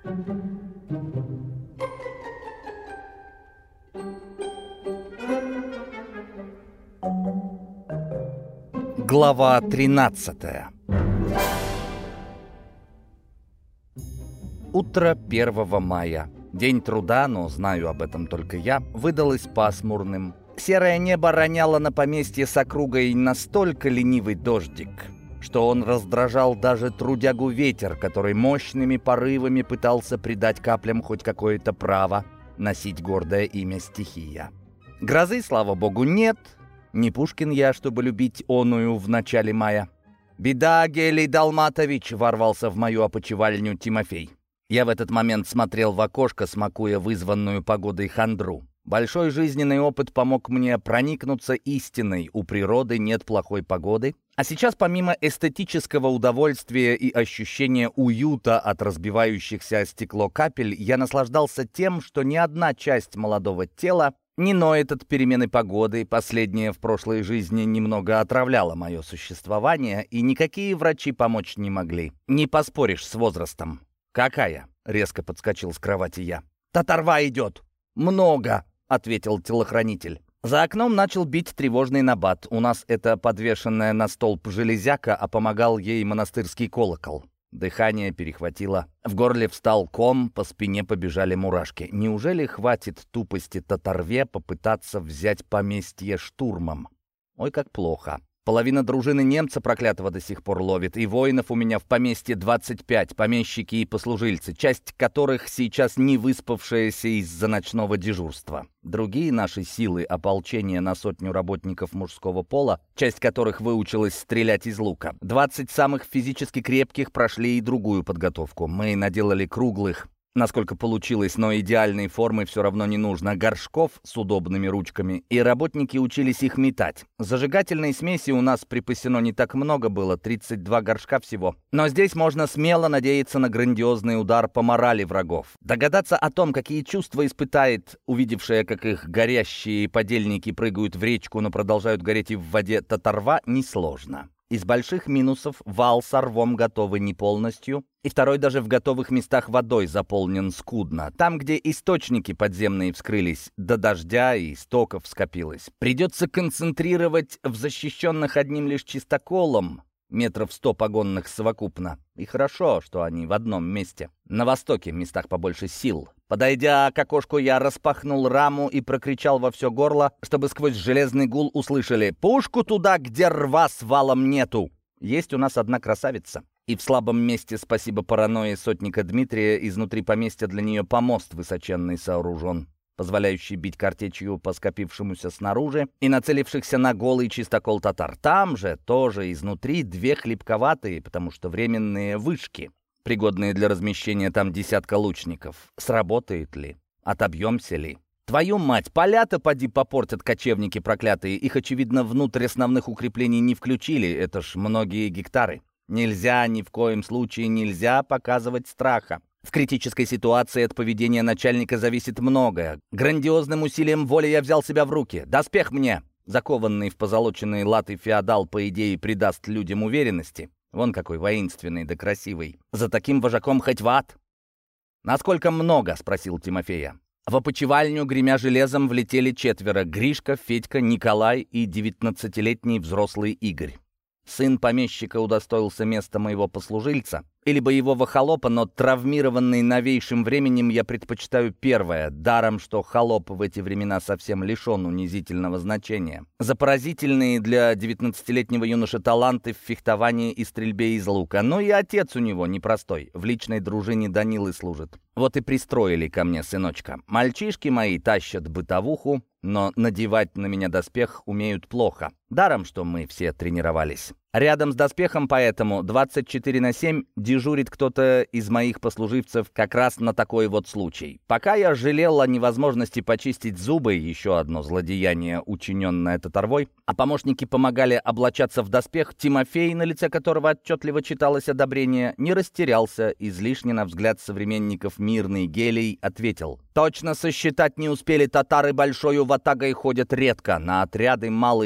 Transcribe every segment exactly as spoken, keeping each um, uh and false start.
Глава тринадцатая. Утро первого мая. День труда, но знаю об этом только я, выдалось пасмурным. Серое небо роняло на поместье с округой настолько ленивый дождик, что он раздражал даже трудягу-ветер, который мощными порывами пытался придать каплям хоть какое-то право носить гордое имя стихия. Грозы, слава богу, нет. Не Пушкин я, чтобы любить оную в начале мая. «Беда, Гелий Далматович!» — ворвался в мою опочивальню Тимофей. Я в этот момент смотрел в окошко, смакуя вызванную погодой хандру. Большой жизненный опыт помог мне проникнуться истиной: у природы нет плохой погоды. А сейчас, помимо эстетического удовольствия и ощущения уюта от разбивающихся о стекло капель, я наслаждался тем, что ни одна часть молодого тела не ноет от перемены погоды. Последнее в прошлой жизни немного отравляло мое существование, и никакие врачи помочь не могли. Не поспоришь с возрастом. «Какая?» — резко подскочил с кровати я. «Татарва идет!» «Много!» — ответил телохранитель. За окном начал бить тревожный набат. У нас это подвешенная на столб железяка, а помогал ей монастырский колокол. Дыхание перехватило. В горле встал ком, по спине побежали мурашки. Неужели хватит тупости Татарве попытаться взять поместье штурмом? Ой, как плохо. Половина дружины немца проклятого до сих пор ловит, и воинов у меня в поместье двадцать пять, помещики и послужильцы, часть которых сейчас не выспавшаяся из-за ночного дежурства. Другие наши силы ополчения на сотню работников мужского пола, часть которых выучилась стрелять из лука. двадцать самых физически крепких прошли и другую подготовку. Мы наделали круглых, насколько получилось, но идеальной формы все равно не нужно, горшков с удобными ручками, и работники учились их метать. Зажигательной смеси у нас припасено не так много было, тридцать два горшка всего. Но здесь можно смело надеяться на грандиозный удар по морали врагов. Догадаться о том, какие чувства испытает увидевшая, как их горящие подельники прыгают в речку, но продолжают гореть и в воде, Татарва, несложно. Из больших минусов вал с рвом готовы не полностью, и второй даже в готовых местах водой заполнен скудно. Там, где источники подземные вскрылись, до дождя и истоков скопилось. Придется концентрировать в защищенных одним лишь чистоколом метров сто погонных совокупно. И хорошо, что они в одном месте. На востоке, в местах побольше сил. Подойдя к окошку, я распахнул раму и прокричал во все горло, чтобы сквозь железный гул услышали: «Пушку туда, где рва с валом нету!» Есть у нас одна красавица. И в слабом месте, спасибо паранойи сотника Дмитрия, изнутри поместья для нее помост высоченный сооружен, позволяющий бить картечью по скопившемуся снаружи и нацелившихся на голый чистокол татар. Там же тоже изнутри две хлипковатые, потому что временные вышки, пригодные для размещения там десятка лучников. Сработает ли? Отобьемся ли? Твою мать, поля-то поди попортят кочевники проклятые. Их, очевидно, внутрь основных укреплений не включили. Это ж многие гектары. Нельзя, ни в коем случае нельзя показывать страха. В критической ситуации от поведения начальника зависит многое. Грандиозным усилием воли я взял себя в руки. «Доспех мне!» Закованный в позолоченные латы феодал, по идее, придаст людям уверенности. Вон какой воинственный да красивый. За таким вожаком хоть в ад. «Насколько много?» — спросил Тимофея. В опочивальню, гремя железом, влетели четверо: Гришка, Федька, Николай и девятнадцатилетний взрослый Игорь. Сын помещика удостоился места моего послужильца или боевого холопа, но травмированный новейшим временем я предпочитаю первое, даром что холоп в эти времена совсем лишен унизительного значения. За поразительные для девятнадцатилетнего юноши таланты в фехтовании и стрельбе из лука. Но и отец у него непростой, в личной дружине Данилы служит. Вот и пристроили ко мне сыночка. Мальчишки мои тащат бытовуху, но надевать на меня доспех умеют плохо. Даром, что мы все тренировались. Рядом с доспехом поэтому двадцать четыре на семь дежурит кто-то из моих послуживцев как раз на такой вот случай. Пока я жалел о невозможности почистить зубы, еще одно злодеяние, учиненное Татарвой, а помощники помогали облачаться в доспех, Тимофей, на лице которого отчетливо читалось одобрение, не растерялся. Излишне, на взгляд современников, мирный Гелий ответил: «Точно сосчитать не успели, татары большою ватагой ходят редко, на отряды малые делятся,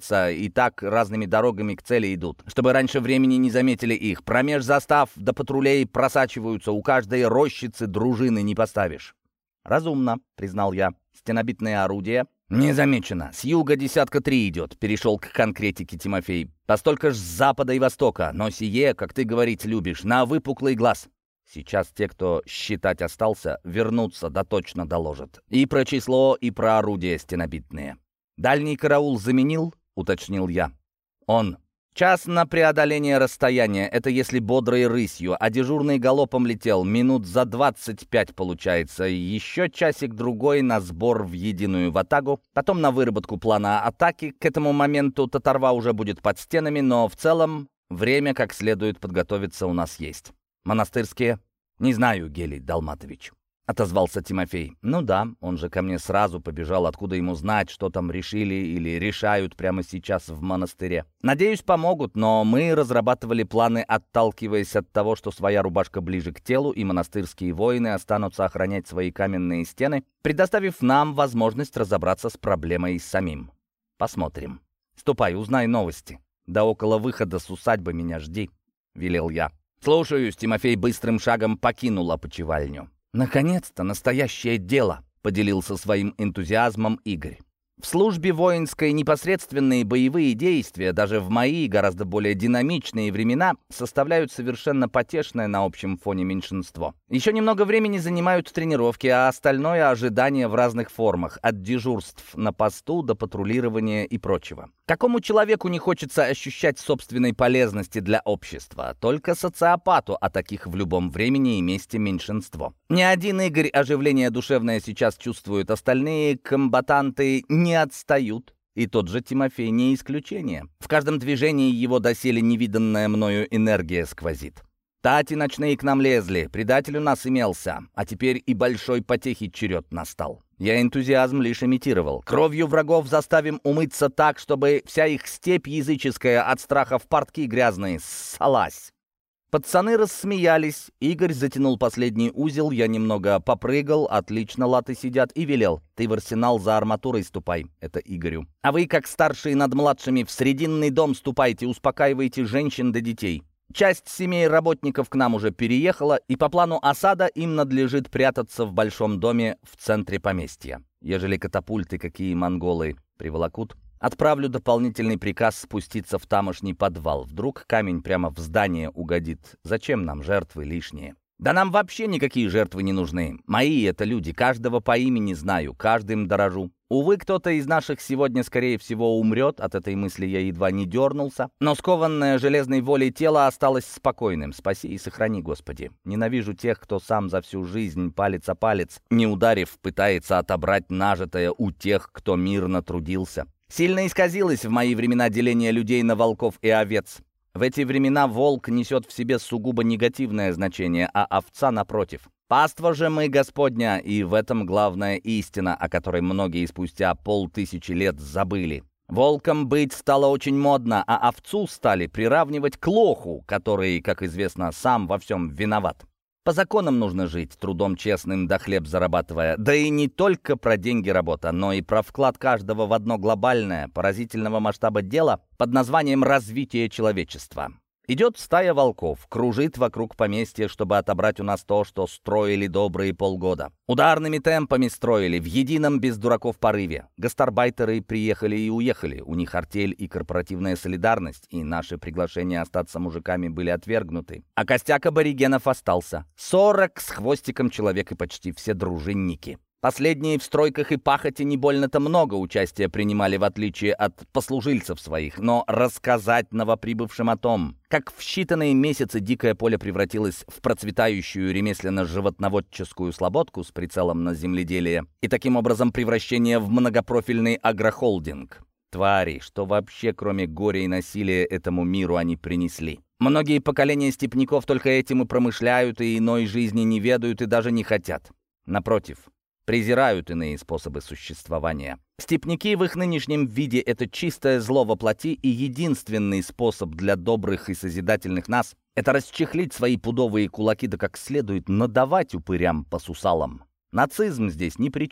торопятся и так разными дорогами к цели идут, чтобы раньше времени не заметили их. Промеж застав до патрулей просачиваются, у каждой рощицы дружины не поставишь». «Разумно», — признал я. «Стенобитные орудия?» «Не замечено. С юга десятка три идет», — перешел к конкретике Тимофей. «Постолько ж с запада и востока, но сие, как ты говорить любишь, на выпуклый глаз». Сейчас те, кто считать остался, вернутся, да точно доложат. И про число, и про орудия стенобитные. «Дальний караул заменил?» — уточнил я. «Он. Час на преодоление расстояния, это если бодрой рысью, а дежурный галопом летел, минут за двадцать пять получается. Еще часик-другой на сбор в единую ватагу, потом на выработку плана атаки. К этому моменту татарва уже будет под стенами, но в целом время как следует подготовиться у нас есть». «Монастырские?» «Не знаю, Гелий Далматович», — отозвался Тимофей. «Ну да, он же ко мне сразу побежал, откуда ему знать, что там решили или решают прямо сейчас в монастыре. Надеюсь, помогут, но мы разрабатывали планы, отталкиваясь от того, что своя рубашка ближе к телу, и монастырские воины останутся охранять свои каменные стены, предоставив нам возможность разобраться с проблемой самим. Посмотрим. Ступай, узнай новости. Да около выхода с усадьбы меня жди», — велел я. «Слушаюсь», — Тимофей быстрым шагом покинул опочивальню. «Наконец-то настоящее дело», — поделился своим энтузиазмом Игорь. В службе воинской непосредственные боевые действия, даже в мои гораздо более динамичные времена, составляют совершенно потешное на общем фоне меньшинство. Еще немного времени занимают тренировки, а остальное — ожидание в разных формах, от дежурств на посту до патрулирования и прочего. Какому человеку не хочется ощущать собственной полезности для общества? Только социопату, а таких в любом времени и месте меньшинство. Ни один Игорь оживление душевное сейчас чувствует, остальные комбатанты не отстают. И тот же Тимофей не исключение. В каждом движении его доселе невиданная мною энергия сквозит. Тати ночные к нам лезли, предатель у нас имелся, а теперь и большой потехи черед настал. Я энтузиазм лишь имитировал. Кровью врагов заставим умыться так, чтобы вся их степь языческая от страха в портки грязные ссалась. Пацаны рассмеялись, Игорь затянул последний узел, я немного попрыгал, отлично латы сидят, и велел: «Ты в арсенал за арматурой ступай», это Игорю. «А вы, как старшие над младшими, в срединный дом ступайте, успокаивайте женщин да детей. Часть семей работников к нам уже переехала, и по плану осада им надлежит прятаться в большом доме в центре поместья. Ежели катапульты какие монголы приволокут, отправлю дополнительный приказ спуститься в тамошний подвал. Вдруг камень прямо в здание угодит. Зачем нам жертвы лишние? Да нам вообще никакие жертвы не нужны. Мои это люди, каждого по имени знаю, каждым дорожу. Увы, кто-то из наших сегодня, скорее всего, умрет. От этой мысли я едва не дернулся. Но скованное железной волей тело осталось спокойным. Спаси и сохрани, Господи. Ненавижу тех, кто сам за всю жизнь палец о палец, не ударив, пытается отобрать нажитое у тех, кто мирно трудился. Сильно исказилось в мои времена деление людей на волков и овец. В эти времена волк несет в себе сугубо негативное значение, а овца напротив. Паства же мы, Господня, и в этом главная истина, о которой многие спустя полтысячи лет забыли. Волком быть стало очень модно, а овцу стали приравнивать к лоху, который, как известно, сам во всем виноват. По законам нужно жить, трудом честным да хлеб зарабатывая. Да и не только про деньги работа, но и про вклад каждого в одно глобальное, поразительного масштаба дело под названием «развитие человечества». Идет стая волков, кружит вокруг поместья, чтобы отобрать у нас то, что строили добрые полгода. Ударными темпами строили, в едином без дураков порыве. Гастарбайтеры приехали и уехали, у них артель и корпоративная солидарность, и наши приглашения остаться мужиками были отвергнуты. А костяк аборигенов остался. Сорок с хвостиком человек и почти все дружинники. Последние в стройках и пахоте не больно-то много участия принимали, в отличие от послужильцев своих, но рассказать новоприбывшим о том, как в считанные месяцы дикое поле превратилось в процветающую ремесленно-животноводческую слободку с прицелом на земледелие и таким образом превращение в многопрофильный агрохолдинг. Твари, что вообще кроме горя и насилия этому миру они принесли. Многие поколения степняков только этим и промышляют, и иной жизни не ведают и даже не хотят. Напротив, презирают иные способы существования. Степняки в их нынешнем виде — это чистое зло во плоти, и единственный способ для добрых и созидательных нас — это расчехлить свои пудовые кулаки да как следует надавать упырям по сусалам. Нацизм здесь ни при чем.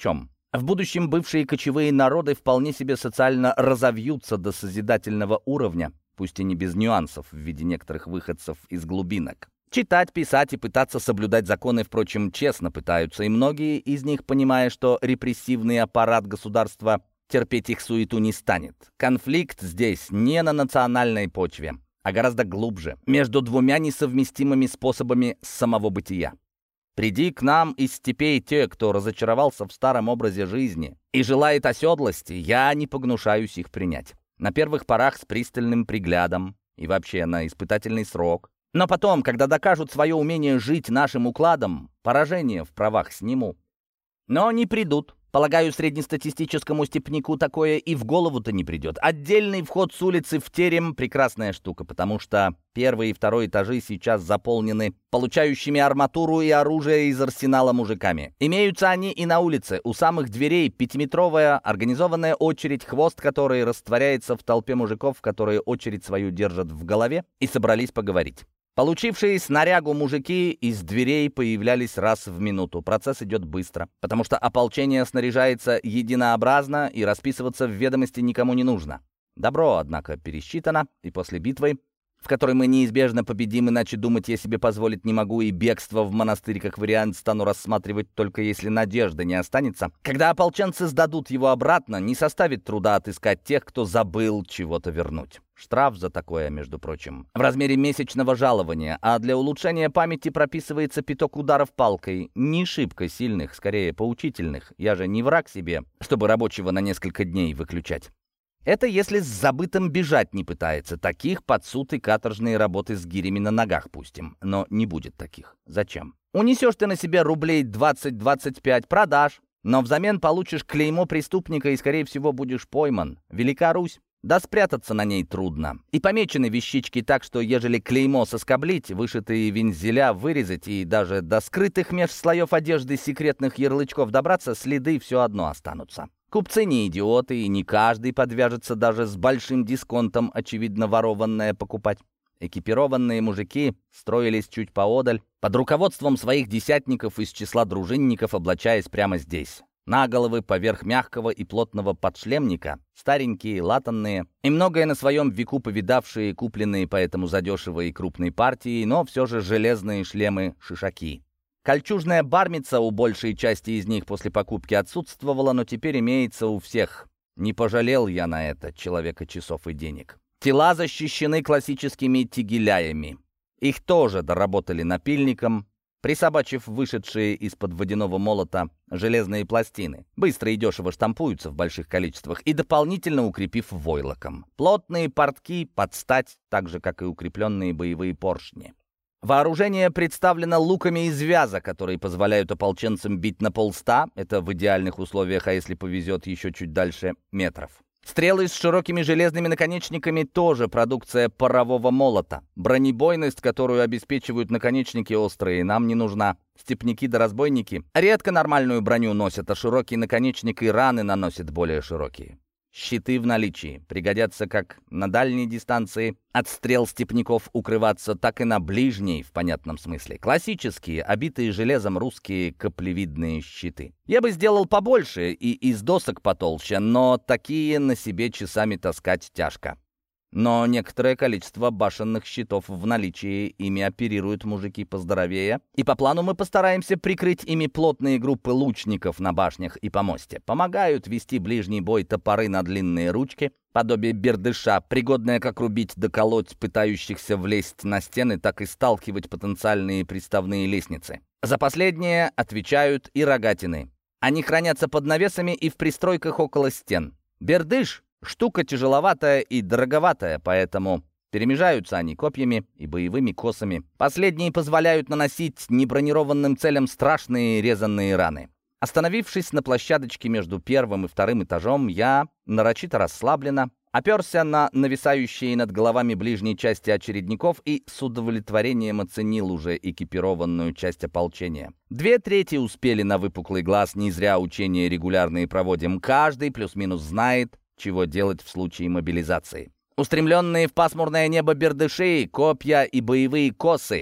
В будущем бывшие кочевые народы вполне себе социально разовьются до созидательного уровня, пусть и не без нюансов в виде некоторых выходцев из глубинок. Читать, писать и пытаться соблюдать законы, впрочем, честно пытаются, и многие из них, понимая, что репрессивный аппарат государства терпеть их суету не станет. Конфликт здесь не на национальной почве, а гораздо глубже, между двумя несовместимыми способами самого бытия. Приди к нам из степей те, кто разочаровался в старом образе жизни и желает оседлости, я не погнушаюсь их принять. На первых порах с пристальным приглядом и вообще на испытательный срок. Но потом, когда докажут свое умение жить нашим укладом, поражение в правах сниму. Но не придут. Полагаю, среднестатистическому степняку такое и в голову-то не придет. Отдельный вход с улицы в терем — прекрасная штука, потому что первый и второй этажи сейчас заполнены получающими арматуру и оружие из арсенала мужиками. Имеются они и на улице. У самых дверей пятиметровая организованная очередь, хвост которой растворяется в толпе мужиков, которые очередь свою держат в голове и собрались поговорить. Получившие снарягу мужики из дверей появлялись раз в минуту. Процесс идет быстро, потому что ополчение снаряжается единообразно и расписываться в ведомости никому не нужно. Добро, однако, пересчитано, и после битвы, в которой мы неизбежно победим, иначе думать я себе позволить не могу, и бегство в монастырь как вариант стану рассматривать только если надежды не останется. Когда ополченцы сдадут его обратно, не составит труда отыскать тех, кто забыл чего-то вернуть. Штраф за такое, между прочим, в размере месячного жалования, а для улучшения памяти прописывается пяток ударов палкой. Не шибко сильных, скорее поучительных. Я же не враг себе, чтобы рабочего на несколько дней выключать. Это если с забытым бежать не пытается. Таких под суд и каторжные работы с гирями на ногах пустим. Но не будет таких. Зачем? Унесешь ты на себе рублей двадцать-двадцать пять, продашь, но взамен получишь клеймо преступника и, скорее всего, будешь пойман. Велика Русь. Да спрятаться на ней трудно. И помечены вещички так, что ежели клеймо соскоблить, вышитые вензеля вырезать и даже до скрытых меж слоев одежды секретных ярлычков добраться, следы все одно останутся. Купцы не идиоты, и не каждый подвяжется даже с большим дисконтом, очевидно, ворованное покупать. Экипированные мужики строились чуть поодаль, под руководством своих десятников из числа дружинников, облачаясь прямо здесь. На головы поверх мягкого и плотного подшлемника, старенькие, латанные, и многое на своем веку повидавшие, купленные поэтому задешево и крупной партией, но все же железные шлемы-шишаки. Кольчужная бармица у большей части из них после покупки отсутствовала, но теперь имеется у всех. Не пожалел я на это человека часов и денег. Тела защищены классическими тигеляями. Их тоже доработали напильником, присобачив вышедшие из-под водяного молота железные пластины. Быстро и дешево штампуются в больших количествах и дополнительно укрепив войлоком. Плотные портки под стать, так же, как и укрепленные боевые поршни. Вооружение представлено луками из вяза, которые позволяют ополченцам бить на полста, это в идеальных условиях, а если повезет еще чуть дальше, метров. Стрелы с широкими железными наконечниками тоже продукция парового молота. Бронебойность, которую обеспечивают наконечники острые, нам не нужна. Степняки да разбойники редко нормальную броню носят, а широкий наконечник и раны наносят более широкие. Щиты в наличии пригодятся как на дальней дистанции от стрел степняков укрываться, так и на ближней, в понятном смысле. Классические, обитые железом русские каплевидные щиты. Я бы сделал побольше и из досок потолще, но такие на себе часами таскать тяжко. Но некоторое количество башенных щитов в наличии, ими оперируют мужики поздоровее, и по плану мы постараемся прикрыть ими плотные группы лучников на башнях и помосте. Помогают вести ближний бой топоры на длинные ручки, подобие бердыша, пригодное как рубить да колоть пытающихся влезть на стены, так и сталкивать потенциальные приставные лестницы. За последнее отвечают и рогатины. Они хранятся под навесами и в пристройках около стен. Бердыш — штука тяжеловатая и дороговатая, поэтому перемежаются они копьями и боевыми косами. Последние позволяют наносить небронированным целям страшные резанные раны. Остановившись на площадочке между первым и вторым этажом, я, нарочито расслабленно, оперся на нависающие над головами ближней части очередников и с удовлетворением оценил уже экипированную часть ополчения. Две трети успели на выпуклый глаз, не зря учения регулярные проводим. Каждый плюс-минус знает, чего делать в случае мобилизации. Устремленные в пасмурное небо бердыши, копья и боевые косы.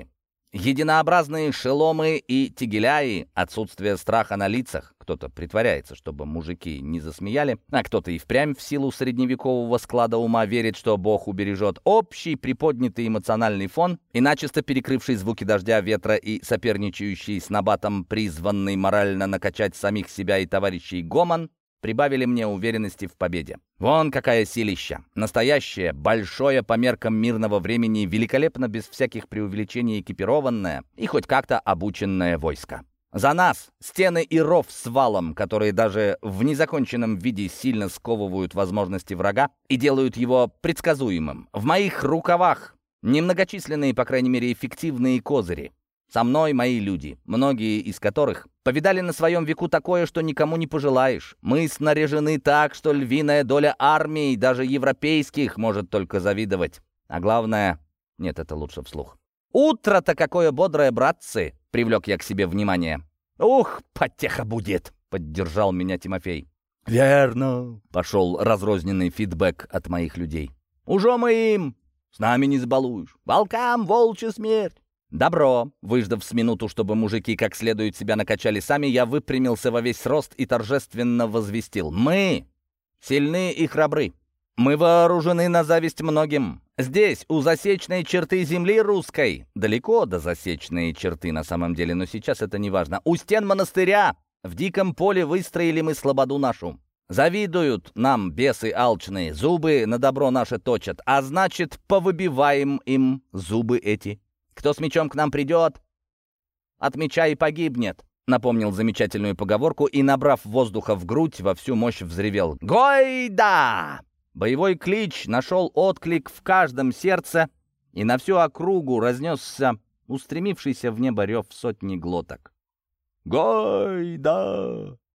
Единообразные шеломы и тегеляи, отсутствие страха на лицах. Кто-то притворяется, чтобы мужики не засмеяли, а кто-то и впрямь в силу средневекового склада ума верит, что Бог убережет. Общий приподнятый эмоциональный фон и начисто перекрывший звуки дождя, ветра и соперничающий с набатом призванный морально накачать самих себя и товарищей гомон прибавили мне уверенности в победе. Вон какая силища! Настоящее, большое по меркам мирного времени, великолепно без всяких преувеличений экипированное и хоть как-то обученное войско. За нас стены и ров с валом, которые даже в незаконченном виде сильно сковывают возможности врага и делают его предсказуемым. В моих рукавах немногочисленные, по крайней мере, эффективные козыри. Со мной мои люди, многие из которых повидали на своем веку такое, что никому не пожелаешь. Мы снаряжены так, что львиная доля армий, даже европейских, может только завидовать. А главное... Нет, это лучше вслух. «Утро-то какое бодрое, братцы!» — привлек я к себе внимание. «Ух, потеха будет!» — поддержал меня Тимофей. «Верно!» — пошел разрозненный фидбэк от моих людей. «Уже мы им! С нами не забалуешь! Волкам волчья смерть!» «Добро!» Выждав с минуту, чтобы мужики как следует себя накачали сами, я выпрямился во весь рост и торжественно возвестил. «Мы сильны и храбры. Мы вооружены на зависть многим. Здесь, у засечной черты земли русской, далеко до засечной черты на самом деле, но сейчас это не важно, у стен монастыря в диком поле выстроили мы слободу нашу. Завидуют нам бесы алчные, зубы на добро наше точат, а значит, повыбиваем им зубы эти. Кто с мечом к нам придет, от меча и погибнет», — напомнил замечательную поговорку и, набрав воздуха в грудь, во всю мощь взревел. «Гойда!» Боевой клич нашел отклик в каждом сердце, и на всю округу разнесся устремившийся в небо рев сотни глоток. «Гойда!»